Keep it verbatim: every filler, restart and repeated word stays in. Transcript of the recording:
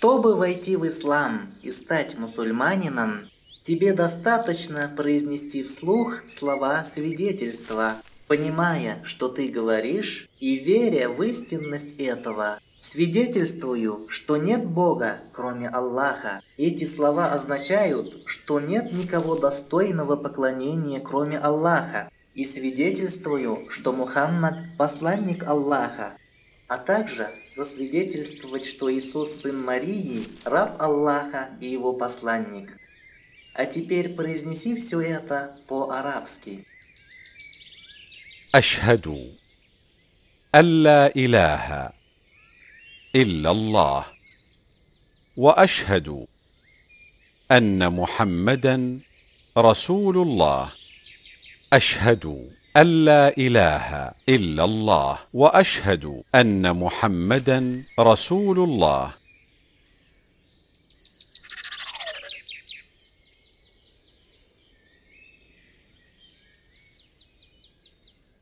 Чтобы войти в ислам и стать мусульманином, тебе достаточно произнести вслух слова свидетельства, понимая, что ты говоришь, и веря в истинность этого. Свидетельствую, что нет Бога, кроме Аллаха. Эти слова означают, что нет никого достойного поклонения, кроме Аллаха. И свидетельствую, что Мухаммад – посланник Аллаха. А также засвидетельствовать, что Иисус, сын Марии, раб Аллаха и его посланник. А теперь произнеси все это по-арабски. أشهد أن لا إله إلا الله وأشهد أن محمدا رسول الله أشهد أن لا إله إلا الله وأشهد أن محمدا رسول الله